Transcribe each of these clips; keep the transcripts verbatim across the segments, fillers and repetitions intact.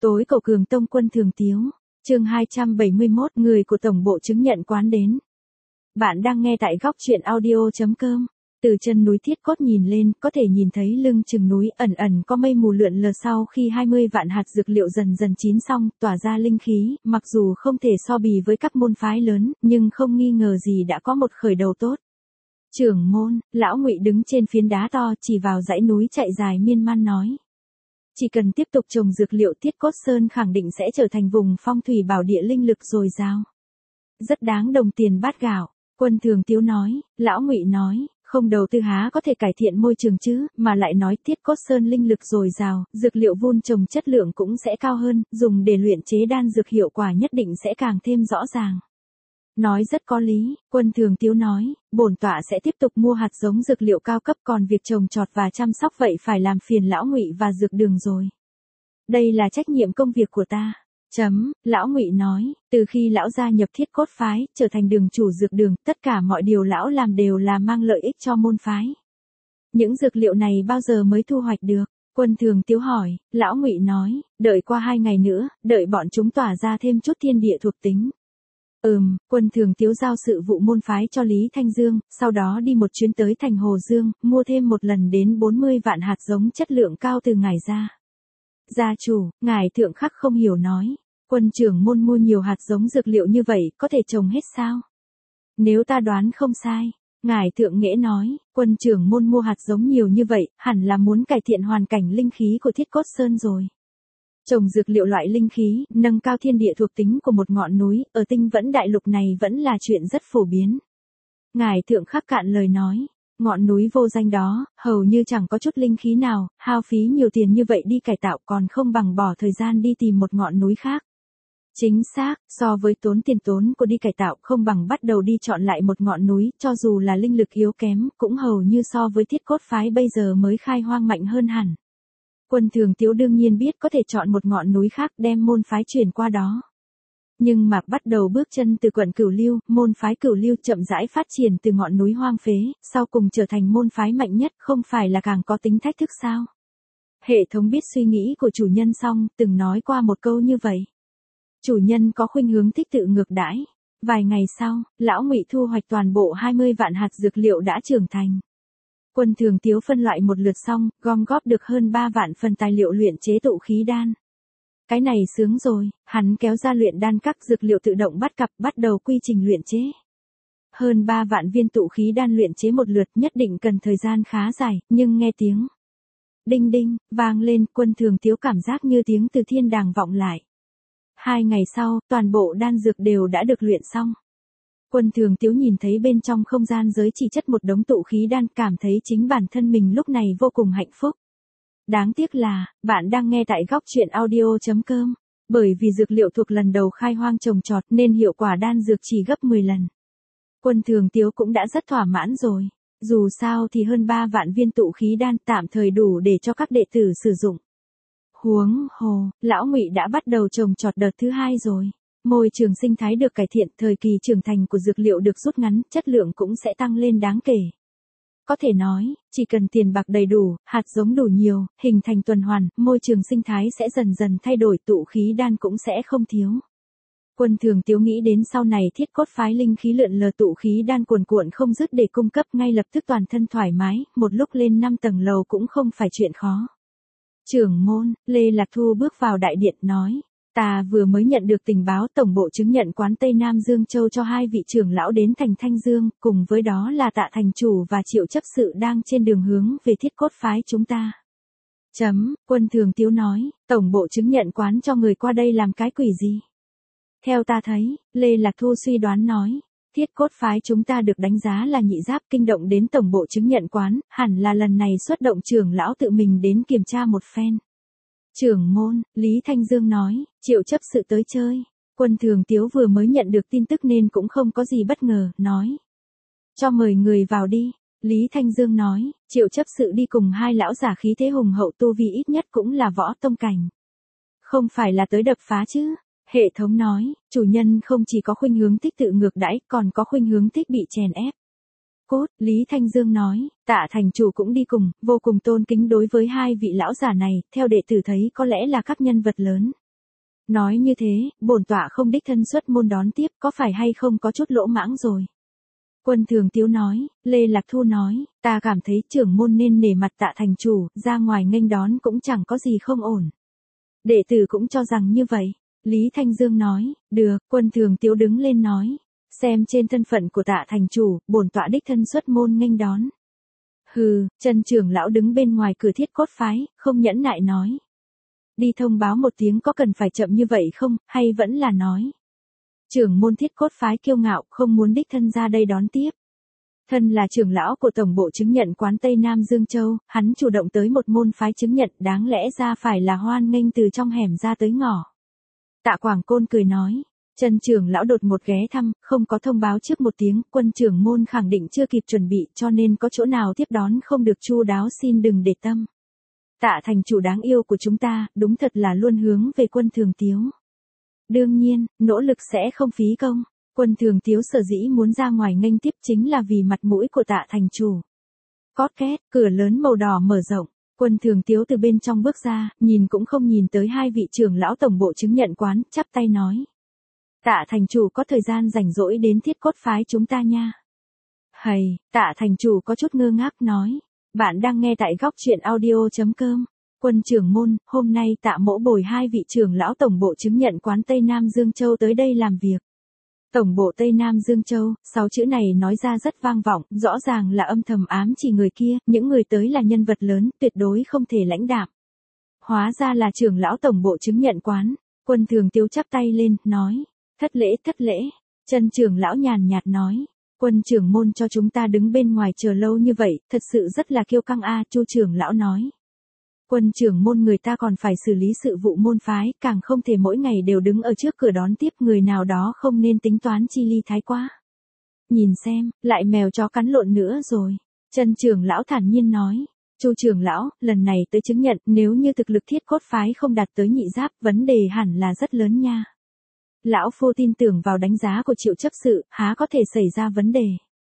Tối cầu Cường Tông Quân Thường Tiếu, chương hai trăm bảy mươi mốt, người của tổng bộ chứng nhận quán đến. Bạn đang nghe tại góc truyện audio chấm com. Từ chân núi Thiết Cốt nhìn lên, có thể nhìn thấy lưng chừng núi ẩn ẩn có mây mù lượn lờ sau khi hai mươi vạn hạt dược liệu dần dần chín xong, tỏa ra linh khí, mặc dù không thể so bì với các môn phái lớn, nhưng không nghi ngờ gì đã có một khởi đầu tốt. Trưởng môn, lão Ngụy đứng trên phiến đá to chỉ vào dãy núi chạy dài miên man nói. Chỉ cần tiếp tục trồng dược liệu Thiết Cốt Sơn khẳng định sẽ trở thành vùng phong thủy bảo địa linh lực dồi dào. Rất đáng đồng tiền bát gạo, Quân Thường Tiếu nói, lão Ngụy nói, không đầu tư há có thể cải thiện môi trường chứ, mà lại nói Thiết Cốt Sơn linh lực dồi dào, dược liệu vun trồng chất lượng cũng sẽ cao hơn, dùng để luyện chế đan dược hiệu quả nhất định sẽ càng thêm rõ ràng. Nói rất có lý, Quân Thường Tiếu nói, bổn tọa sẽ tiếp tục mua hạt giống dược liệu cao cấp, còn việc trồng trọt và chăm sóc vậy phải làm phiền lão Ngụy và dược đường rồi. Đây là trách nhiệm công việc của ta. Chấm, lão Ngụy nói, từ khi lão gia nhập Thiết Cốt phái, trở thành đường chủ dược đường, tất cả mọi điều lão làm đều là mang lợi ích cho môn phái. Những dược liệu này bao giờ mới thu hoạch được? Quân Thường Tiếu hỏi, lão Ngụy nói, đợi qua hai ngày nữa, đợi bọn chúng tỏa ra thêm chút thiên địa thuộc tính. Ừm, Quân Thường Tiếu giao sự vụ môn phái cho Lý Thanh Dương, sau đó đi một chuyến tới thành Hồ Dương, mua thêm một lần đến bốn mươi vạn hạt giống chất lượng cao từ ngài ra. Gia chủ, ngài Thượng Khắc không hiểu nói, Quân trưởng môn mua nhiều hạt giống dược liệu như vậy, có thể trồng hết sao? Nếu ta đoán không sai, ngài Thượng Nghễ nói, Quân trưởng môn mua hạt giống nhiều như vậy, hẳn là muốn cải thiện hoàn cảnh linh khí của Thiết Cốt Sơn rồi. Trồng dược liệu loại linh khí, nâng cao thiên địa thuộc tính của một ngọn núi, ở Tinh Vẫn Đại Lục này vẫn là chuyện rất phổ biến. Ngài Thượng Khắc cạn lời nói, ngọn núi vô danh đó, hầu như chẳng có chút linh khí nào, hao phí nhiều tiền như vậy đi cải tạo còn không bằng bỏ thời gian đi tìm một ngọn núi khác. Chính xác, so với tốn tiền tốn của đi cải tạo không bằng bắt đầu đi chọn lại một ngọn núi, cho dù là linh lực yếu kém, cũng hầu như so với Thiết Cốt phái bây giờ mới khai hoang mạnh hơn hẳn. Quân Thường Tiếu đương nhiên biết có thể chọn một ngọn núi khác đem môn phái chuyển qua đó. Nhưng mà bắt đầu bước chân từ quận Cửu Lưu, môn phái Cửu Lưu chậm rãi phát triển từ ngọn núi hoang phế, sau cùng trở thành môn phái mạnh nhất, không phải là càng có tính thách thức sao? Hệ thống biết suy nghĩ của chủ nhân xong, từng nói qua một câu như vậy. Chủ nhân có khuynh hướng thích tự ngược đãi. Vài ngày sau, lão Ngụy thu hoạch toàn bộ hai mươi vạn hạt dược liệu đã trưởng thành. Quân Thường Tiếu phân loại một lượt xong, gom góp được hơn ba vạn phần tài liệu luyện chế tụ khí đan. Cái này sướng rồi, hắn kéo ra luyện đan các dược liệu tự động bắt cặp, bắt đầu quy trình luyện chế. Hơn ba vạn viên tụ khí đan luyện chế một lượt nhất định cần thời gian khá dài, nhưng nghe tiếng đinh đinh, vang lên, Quân Thường Tiếu cảm giác như tiếng từ thiên đàng vọng lại. Hai ngày sau, toàn bộ đan dược đều đã được luyện xong. Quân Thường Tiếu nhìn thấy bên trong không gian giới chỉ chất một đống tụ khí đan, cảm thấy chính bản thân mình lúc này vô cùng hạnh phúc. Đáng tiếc là, bạn đang nghe tại góc truyện audio chấm com. Bởi vì dược liệu thuộc lần đầu khai hoang trồng trọt nên hiệu quả đan dược chỉ gấp mười lần. Quân Thường Tiếu cũng đã rất thỏa mãn rồi. Dù sao thì hơn ba vạn viên tụ khí đan tạm thời đủ để cho các đệ tử sử dụng. Huống hồ, lão Ngụy đã bắt đầu trồng trọt đợt thứ hai rồi. Môi trường sinh thái được cải thiện, thời kỳ trưởng thành của dược liệu được rút ngắn, chất lượng cũng sẽ tăng lên đáng kể. Có thể nói, chỉ cần tiền bạc đầy đủ, hạt giống đủ nhiều, hình thành tuần hoàn, môi trường sinh thái sẽ dần dần thay đổi, tụ khí đan cũng sẽ không thiếu. Quân Thường Tiếu nghĩ đến sau này Thiết Cốt phái linh khí lượn lờ, tụ khí đan cuồn cuộn không dứt để cung cấp, ngay lập tức toàn thân thoải mái, một lúc lên năm tầng lầu cũng không phải chuyện khó. Trưởng môn, Lê Lạc Thu bước vào đại điện nói. Ta vừa mới nhận được tình báo tổng bộ chứng nhận quán Tây Nam Dương Châu cho hai vị trưởng lão đến thành Thanh Dương, cùng với đó là Tạ thành chủ và Triệu chấp sự đang trên đường hướng về Thiết Cốt phái chúng ta. Chấm, Quân Thường Tiếu nói, tổng bộ chứng nhận quán cho người qua đây làm cái quỷ gì? Theo ta thấy, Lê Lạc Thu suy đoán nói, Thiết Cốt phái chúng ta được đánh giá là nhị giáp, kinh động đến tổng bộ chứng nhận quán, hẳn là lần này xuất động trưởng lão tự mình đến kiểm tra một phen. Trưởng môn, Lý Thanh Dương nói, Triệu chấp sự tới chơi. Quân Thường Tiếu vừa mới nhận được tin tức nên cũng không có gì bất ngờ, nói. Cho mời người vào đi. Lý Thanh Dương nói, Triệu chấp sự đi cùng hai lão giả khí thế hùng hậu, tu vi ít nhất cũng là võ tông cảnh. Không phải là tới đập phá chứ. Hệ thống nói, chủ nhân không chỉ có khuynh hướng thích tự ngược đãi, còn có khuynh hướng thích bị chèn ép. Cốt, Lý Thanh Dương nói, Tạ thành chủ cũng đi cùng, vô cùng tôn kính đối với hai vị lão giả này, theo đệ tử thấy có lẽ là các nhân vật lớn. Nói như thế, bổn tọa không đích thân xuất môn đón tiếp, có phải hay không có chút lỗ mãng rồi. Quân Thường Tiếu nói, Lê Lạc Thu nói, ta cảm thấy trưởng môn nên nể mặt Tạ thành chủ, ra ngoài nghênh đón cũng chẳng có gì không ổn. Đệ tử cũng cho rằng như vậy. Lý Thanh Dương nói, được, Quân Thường Tiếu đứng lên nói, xem trên thân phận của Tạ thành chủ, bổn tọa đích thân xuất môn nghênh đón. Hừ, Trần trưởng lão đứng bên ngoài cửa Thiết Cốt phái, không nhẫn nại nói. Đi thông báo một tiếng có cần phải chậm như vậy không, hay vẫn là nói. Trưởng môn Thiết Cốt phái kiêu ngạo, không muốn đích thân ra đây đón tiếp. Thân là trưởng lão của tổng bộ chứng nhận quán Tây Nam Dương Châu, hắn chủ động tới một môn phái chứng nhận, đáng lẽ ra phải là hoan nghênh từ trong hẻm ra tới ngõ. Tạ Quảng Côn cười nói, Trần trưởng lão đột một ghé thăm, không có thông báo trước một tiếng, quân trưởng môn khẳng định chưa kịp chuẩn bị, cho nên có chỗ nào tiếp đón không được chu đáo xin đừng để tâm. Tạ thành chủ đáng yêu của chúng ta, đúng thật là luôn hướng về Quân Thường Tiếu. Đương nhiên, nỗ lực sẽ không phí công. Quân Thường Tiếu sở dĩ muốn ra ngoài nghênh tiếp chính là vì mặt mũi của Tạ thành chủ. Cót két, cửa lớn màu đỏ mở rộng. Quân Thường Tiếu từ bên trong bước ra, nhìn cũng không nhìn tới hai vị trưởng lão tổng bộ chứng nhận quán, chắp tay nói. Tạ thành chủ có thời gian rảnh rỗi đến Thiết Cốt phái chúng ta nha. Hầy, Tạ thành chủ có chút ngơ ngác nói. Bạn đang nghe tại góc truyện audio chấm com. Quân trưởng môn, hôm nay Tạ mỗ bồi hai vị trưởng lão tổng bộ chứng nhận quán Tây Nam Dương Châu tới đây làm việc. Tổng bộ Tây Nam Dương Châu, sáu chữ này nói ra rất vang vọng, rõ ràng là âm thầm ám chỉ người kia, những người tới là nhân vật lớn, tuyệt đối không thể lãnh đạm. Hóa ra là trưởng lão tổng bộ chứng nhận quán. Quân Thường Tiếu chắp tay lên, nói, thất lễ thất lễ. Trần trưởng lão nhàn nhạt nói, quân trưởng môn cho chúng ta đứng bên ngoài chờ lâu như vậy, thật sự rất là kiêu căng a. Chu trưởng lão nói. Quân trưởng môn người ta còn phải xử lý sự vụ môn phái, càng không thể mỗi ngày đều đứng ở trước cửa đón tiếp người nào đó, không nên tính toán chi ly thái quá. Nhìn xem, lại mèo chó cắn lộn nữa rồi. Trần trưởng lão thản nhiên nói. Chu trưởng lão, lần này tới chứng nhận, nếu như thực lực Thiết Cốt phái không đạt tới nhị giáp, vấn đề hẳn là rất lớn nha. Lão phu tin tưởng vào đánh giá của Triệu chấp sự, há có thể xảy ra vấn đề.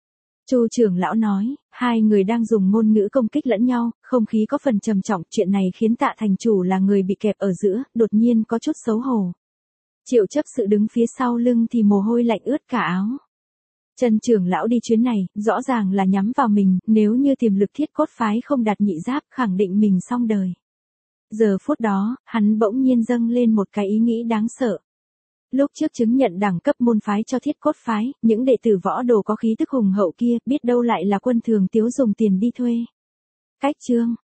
Chu trưởng lão nói, hai người đang dùng ngôn ngữ công kích lẫn nhau, không khí có phần trầm trọng, chuyện này khiến Tạ thành chủ là người bị kẹp ở giữa, đột nhiên có chút xấu hổ. Triệu chấp sự đứng phía sau lưng thì mồ hôi lạnh ướt cả áo. Trần trưởng lão đi chuyến này, rõ ràng là nhắm vào mình, nếu như tiềm lực Thiết Cốt phái không đạt nhị giáp, khẳng định mình xong đời. Giờ phút đó, hắn bỗng nhiên dâng lên một cái ý nghĩ đáng sợ. Lúc trước chứng nhận đẳng cấp môn phái cho Thiết Cốt phái, những đệ tử võ đồ có khí tức hùng hậu kia, biết đâu lại là Quân Thường Tiếu dùng tiền đi thuê. Cách chương,